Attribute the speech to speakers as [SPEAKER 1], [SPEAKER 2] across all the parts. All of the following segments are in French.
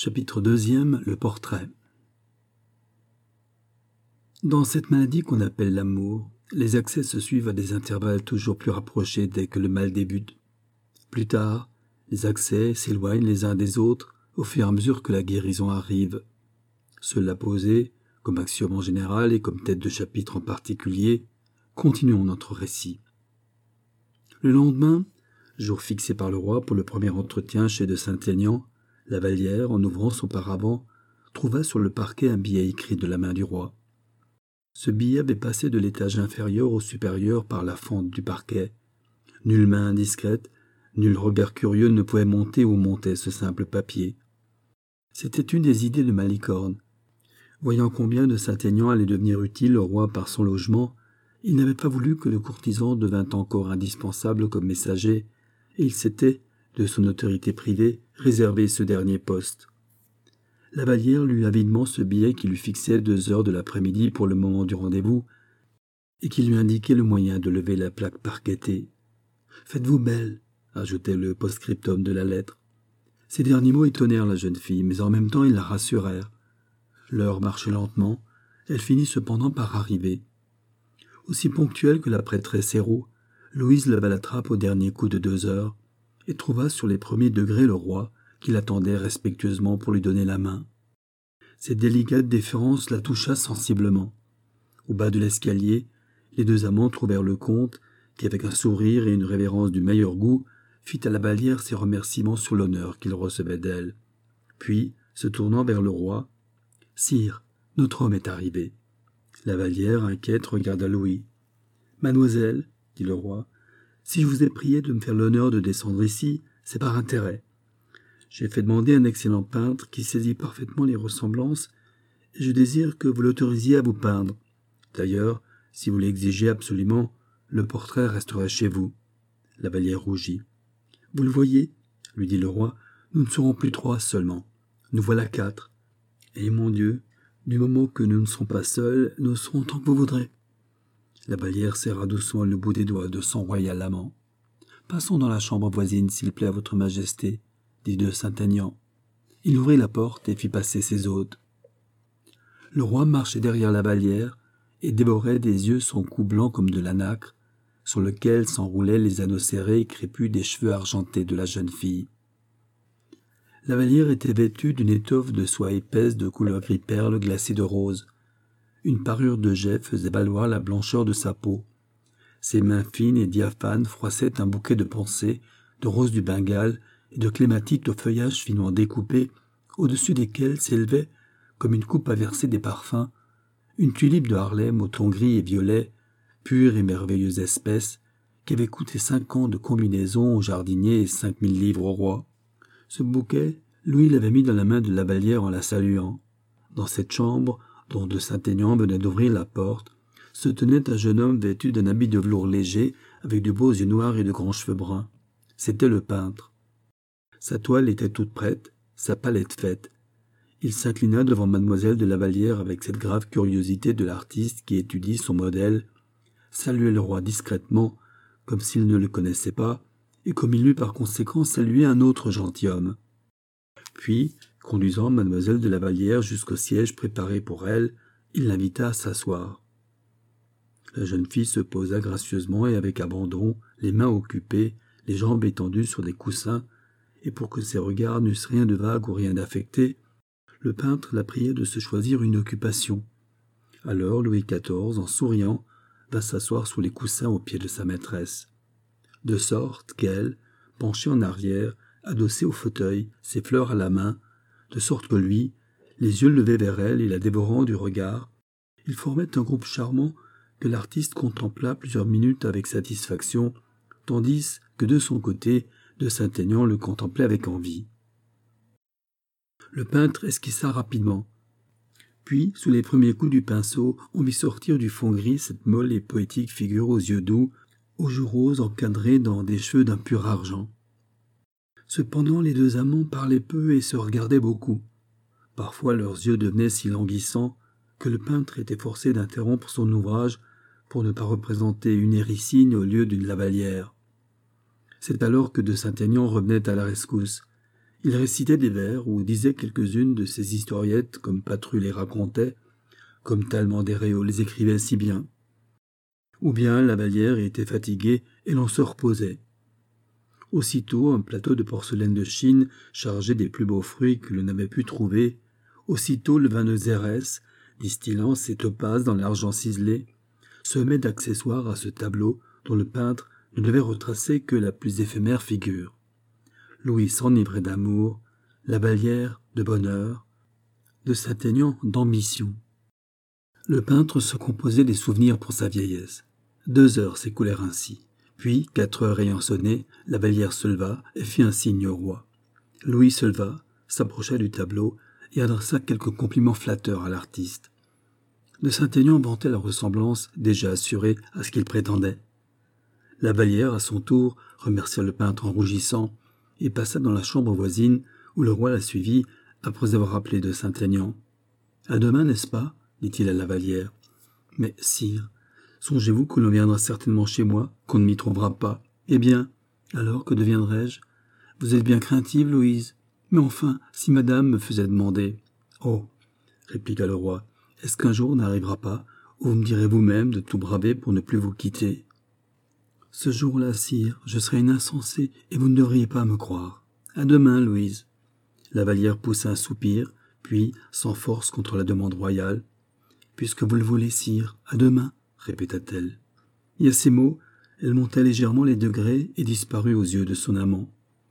[SPEAKER 1] Chapitre 2, le portrait. Dans cette maladie qu'on appelle l'amour, les accès se suivent à des intervalles toujours plus rapprochés dès que le mal débute. Plus tard, les accès s'éloignent les uns des autres au fur et à mesure que la guérison arrive. Cela posé, comme axiome en général et comme tête de chapitre en particulier, continuons notre récit. Le lendemain, jour fixé par le roi pour le premier entretien chez de Saint-Aignan, la Vallière, en ouvrant son paravent, trouva sur le parquet un billet écrit de la main du roi. Ce billet avait passé de l'étage inférieur au supérieur par la fente du parquet. Nulle main indiscrète, nul regard curieux ne pouvait monter où montait ce simple papier. C'était une des idées de Malicorne. Voyant combien de Saint-Aignan allait devenir utile au roi par son logement, il n'avait pas voulu que le courtisan devînt encore indispensable comme messager, et il s'était, de son autorité privée, réservé ce dernier poste. La Vallière lut avidement ce billet qui lui fixait 2 heures de l'après-midi pour le moment du rendez-vous et qui lui indiquait le moyen de lever la plaque parquetée. « Faites-vous belle », ajoutait le post-scriptum de la lettre. Ces derniers mots étonnèrent la jeune fille, mais en même temps ils la rassurèrent. L'heure marchait lentement, elle finit cependant par arriver. Aussi ponctuelle que la prêtresse Hérault, Louise leva la trappe au dernier coup de 2 heures et trouva sur les premiers degrés le roi, qui l'attendait respectueusement pour lui donner la main. Cette délicate déférence la toucha sensiblement. Au bas de l'escalier, les 2 amants trouvèrent le comte, qui, avec un sourire et une révérence du meilleur goût, fit à la Vallière ses remerciements sur l'honneur qu'il recevait d'elle. Puis, se tournant vers le roi, « Sire, notre homme est arrivé. » La Vallière, inquiète, regarda Louis. « Mademoiselle, dit le roi, si je vous ai prié de me faire l'honneur de descendre ici, c'est par intérêt. J'ai fait demander un excellent peintre qui saisit parfaitement les ressemblances, et je désire que vous l'autorisiez à vous peindre. D'ailleurs, si vous l'exigez absolument, le portrait restera chez vous. » La Vallière rougit. « Vous le voyez, lui dit le roi, nous ne serons plus 3 seulement. Nous voilà 4. Et mon Dieu, du moment que nous ne serons pas seuls, nous serons tant que vous voudrez. » La Vallière serra doucement le bout des doigts de son royal amant. « Passons dans la chambre voisine, s'il plaît à votre majesté, » dit de Saint-Aignan. Il ouvrit la porte et fit passer ses hôtes. Le roi marchait derrière la Vallière et dévorait des yeux son cou blanc comme de la nacre, sur lequel s'enroulaient les anneaux serrés et crépus des cheveux argentés de la jeune fille. La Vallière était vêtue d'une étoffe de soie épaisse de couleur gris perle glacée de rose. Une parure de jet faisait valoir la blancheur de sa peau. Ses mains fines et diaphanes froissaient un bouquet de pensées, de roses du Bengale et de clématites au feuillage finement découpé, au-dessus desquels s'élevait, comme une coupe à verser des parfums, une tulipe de Harlem au ton gris et violet, pure et merveilleuse espèce, qui avait coûté 5 ans de combinaison au jardinier et 5000 livres au roi. Ce bouquet, Louis l'avait mis dans la main de la Vallière en la saluant. Dans cette chambre, dont de Saint-Aignan venait d'ouvrir la porte, se tenait un jeune homme vêtu d'un habit de velours léger, avec de beaux yeux noirs et de grands cheveux bruns. C'était le peintre. Sa toile était toute prête, sa palette faite. Il s'inclina devant mademoiselle de la Vallière avec cette grave curiosité de l'artiste qui étudie son modèle, saluait le roi discrètement, comme s'il ne le connaissait pas, et comme il eût par conséquent salué un autre gentilhomme. Puis, conduisant mademoiselle de la Vallière jusqu'au siège préparé pour elle, il l'invita à s'asseoir. La jeune fille se posa gracieusement et avec abandon, les mains occupées, les jambes étendues sur des coussins, et pour que ses regards n'eussent rien de vague ou rien d'affecté, le peintre la priait de se choisir une occupation. Alors Louis XIV, en souriant, va s'asseoir sous les coussins aux pieds de sa maîtresse. De sorte qu'elle, penchée en arrière, adossée au fauteuil, ses fleurs à la main, de sorte que lui, les yeux levés vers elle et la dévorant du regard, ils formaient un groupe charmant que l'artiste contempla plusieurs minutes avec satisfaction, tandis que de son côté, de Saint-Aignan le contemplait avec envie. Le peintre esquissa rapidement. Puis, sous les premiers coups du pinceau, on vit sortir du fond gris cette molle et poétique figure aux yeux doux, aux joues roses encadrées dans des cheveux d'un pur argent. Cependant, les 2 amants parlaient peu et se regardaient beaucoup. Parfois, leurs yeux devenaient si languissants que le peintre était forcé d'interrompre son ouvrage pour ne pas représenter une Hérissine au lieu d'une La Vallière. C'est alors que de Saint-Aignan revenait à la rescousse. Il récitait des vers ou disait quelques-unes de ces historiettes comme Patru les racontait, comme Talleyrand les écrivait si bien. Ou bien la Vallière était fatiguée et l'on se reposait. Aussitôt un plateau de porcelaine de Chine chargé des plus beaux fruits que l'on avait pu trouver, aussitôt le vin de Xérès, distillant ses topazes dans l'argent ciselé, semait d'accessoires à ce tableau dont le peintre ne devait retracer que la plus éphémère figure. Louis s'enivrait d'amour, la Vallière de bonheur, de Saint-Aignan d'ambition. Le peintre se composait des souvenirs pour sa vieillesse. 2 heures s'écoulèrent ainsi. Puis, 4 heures ayant sonné, la Vallière se leva et fit un signe au roi. Louis se leva, s'approcha du tableau et adressa quelques compliments flatteurs à l'artiste. De Saint-Aignan vantait la ressemblance déjà assurée à ce qu'il prétendait. La Vallière, à son tour, remercia le peintre en rougissant et passa dans la chambre voisine où le roi la suivit après avoir appelé de Saint-Aignan. « À demain, n'est-ce pas ?» dit-il à la Vallière. « Mais, sire, songez-vous que l'on viendra certainement chez moi, qu'on ne m'y trouvera pas. Eh bien, alors que deviendrai-je? Vous êtes bien craintive, Louise. Mais enfin, si madame me faisait demander. »« Oh, répliqua le roi, est-ce qu'un jour n'arrivera pas, où vous me direz vous-même de tout braver pour ne plus vous quitter? Ce jour-là, sire, je serai une insensée et vous ne devriez pas me croire. À demain, Louise. » La Vallière poussa un soupir, puis, sans force contre la demande royale, « Puisque vous le voulez, sire, à demain, » répéta-t-elle. Et à ces mots, elle monta légèrement les degrés et disparut aux yeux de son amant.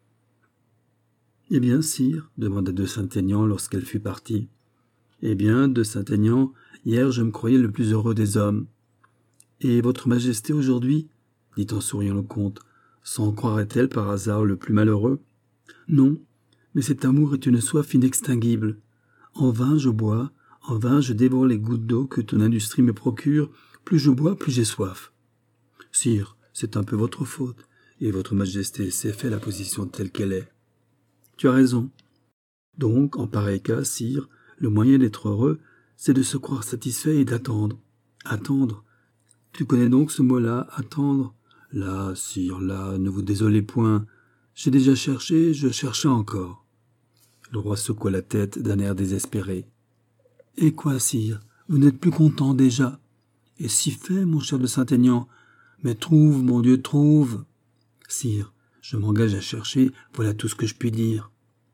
[SPEAKER 1] « Eh bien, sire, demanda de Saint-Aignan lorsqu'elle fut partie. « Eh bien, de Saint-Aignan, hier je me croyais le plus heureux des hommes. Et votre majesté aujourd'hui, dit en souriant le comte, s'en croirait-elle par hasard le plus malheureux? Non, mais cet amour est une soif inextinguible. En vain je bois, en vain je dévore les gouttes d'eau que ton industrie me procure, plus je bois, plus j'ai soif. Sire, c'est un peu votre faute, et votre majesté s'est fait la position telle qu'elle est. Tu as raison. Donc, en pareil cas, sire, le moyen d'être heureux, c'est de se croire satisfait et d'attendre. Attendre. Tu connais donc ce mot-là, attendre? Là, sire, là, ne vous désolez point. J'ai déjà cherché, je cherchais encore. Le roi secoua la tête d'un air désespéré. Et quoi, sire? Vous n'êtes plus content déjà? Et si fait, mon cher de Saint-Aignan? Mais trouve, mon Dieu, trouve. Sire, je m'engage à chercher, voilà tout ce que je puis dire.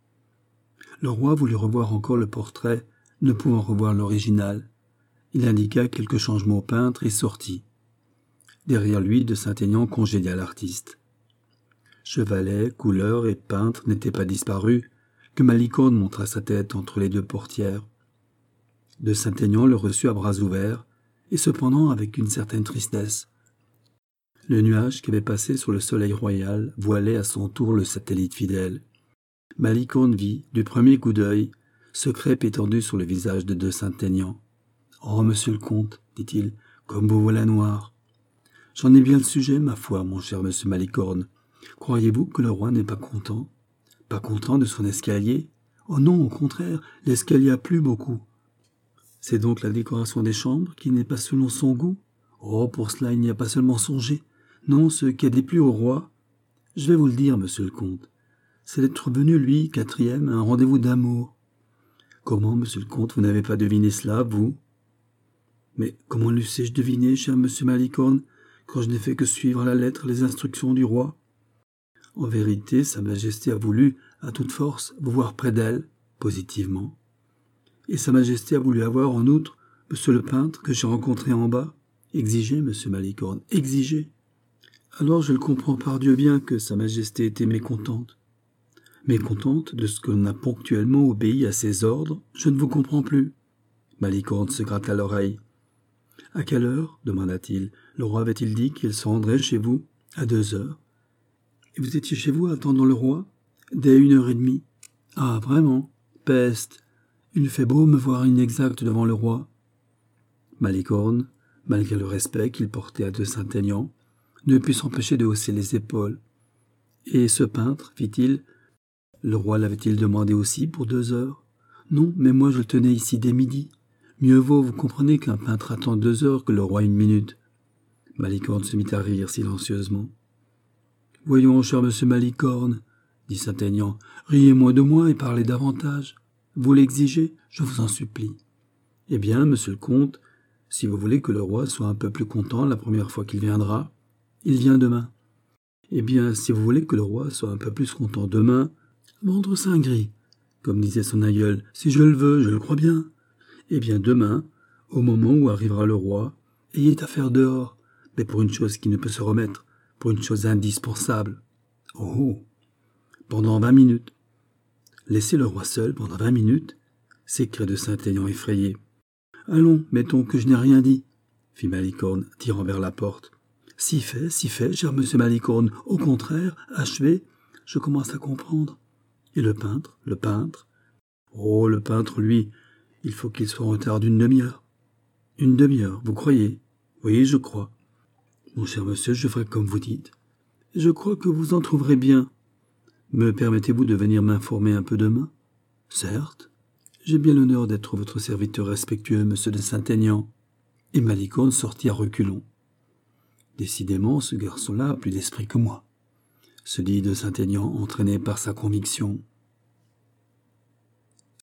[SPEAKER 1] Le roi voulut revoir encore le portrait, ne pouvant revoir l'original. Il indiqua quelques changements au peintre et sortit. Derrière lui, de Saint-Aignan congédia l'artiste. Chevalet, couleur et peintre n'étaient pas disparus, que Malicorne montra sa tête entre les 2 portières. De Saint-Aignan le reçut à bras ouverts, et cependant avec une certaine tristesse. Le nuage qui avait passé sur le soleil royal voilait à son tour le satellite fidèle. Malicorne vit, du premier coup d'œil, ce crêpe étendu sur le visage de Saint-Aignan. « Oh, monsieur le comte, dit-il, comme vous voilà noir. J'en ai bien le sujet, ma foi, mon cher monsieur Malicorne. Croyez-vous que le roi n'est pas content? Pas content de son escalier? Oh non, au contraire, l'escalier a plu beaucoup. C'est donc la décoration des chambres qui n'est pas selon son goût? Oh, pour cela, il n'y a pas seulement songé. Non, ce qui a déplu au roi. Je vais vous le dire, monsieur le comte. C'est d'être venu, lui, 4e, à un rendez-vous d'amour. Comment, monsieur le comte, vous n'avez pas deviné cela, vous? Mais comment l'eussé-je deviné, cher monsieur Malicorne, quand je n'ai fait que suivre à la lettre les instructions du roi? En vérité, sa majesté a voulu, à toute force, vous voir près d'elle, positivement. Et sa majesté a voulu avoir, en outre, monsieur le peintre que j'ai rencontré en bas. Exigez, monsieur Malicorne, exigez. Alors je le comprends par Dieu bien que sa majesté était mécontente. Mécontente de ce qu'on a ponctuellement obéi à ses ordres, je ne vous comprends plus. Malicorne se gratta l'oreille. « À quelle heure, demanda-t-il, le roi avait-il dit qu'il se rendrait chez vous? À 2 heures. Et vous étiez chez vous attendant le roi? Dès 1h30. Ah, vraiment? Peste! Il fait beau me voir inexact devant le roi. » Malicorne, malgré le respect qu'il portait à de Saint-Aignan, ne put s'empêcher de hausser les épaules. « Et ce peintre, fit-il, le roi l'avait-il demandé aussi pour 2 heures? Non, mais moi je le tenais ici dès midi. Mieux vaut, vous comprenez, qu'un peintre attend 2 heures que le roi 1 minute. » Malicorne se mit à rire silencieusement. « Voyons, cher monsieur Malicorne, dit Saint-Aignan. Riez moins de moi et parlez davantage. Vous l'exigez, je vous en supplie. Eh bien, monsieur le comte, si vous voulez que le roi soit un peu plus content la première fois qu'il viendra, il vient demain. Eh bien, si vous voulez que le roi soit un peu plus content demain, vendre Saint-Gris, comme disait son aïeul, si je le veux, je le crois bien. Eh bien, demain, au moment où arrivera le roi, ayez affaire dehors, mais pour une chose qui ne peut se remettre, pour une chose indispensable. Oh, pendant 20 minutes. Laissez le roi seul pendant 20 minutes, s'écria de Saint-Aignan effrayé. Allons, mettons que je n'ai rien dit, fit Malicorne, tirant vers la porte. Si fait, cher monsieur Malicorne, au contraire, achevez, je commence à comprendre. Et le peintre? Oh, le peintre, lui, il faut qu'il soit en retard d'une demi-heure. Une demi-heure, vous croyez? Oui, je crois. Mon cher monsieur, je ferai comme vous dites. Je crois que vous en trouverez bien. Me permettez-vous de venir m'informer un peu demain? Certes. J'ai bien l'honneur d'être votre serviteur respectueux, monsieur de Saint-Aignan. Et Malicorne sortit à reculons. Décidément, ce garçon-là a plus d'esprit que moi, se dit de Saint-Aignan, entraîné par sa conviction.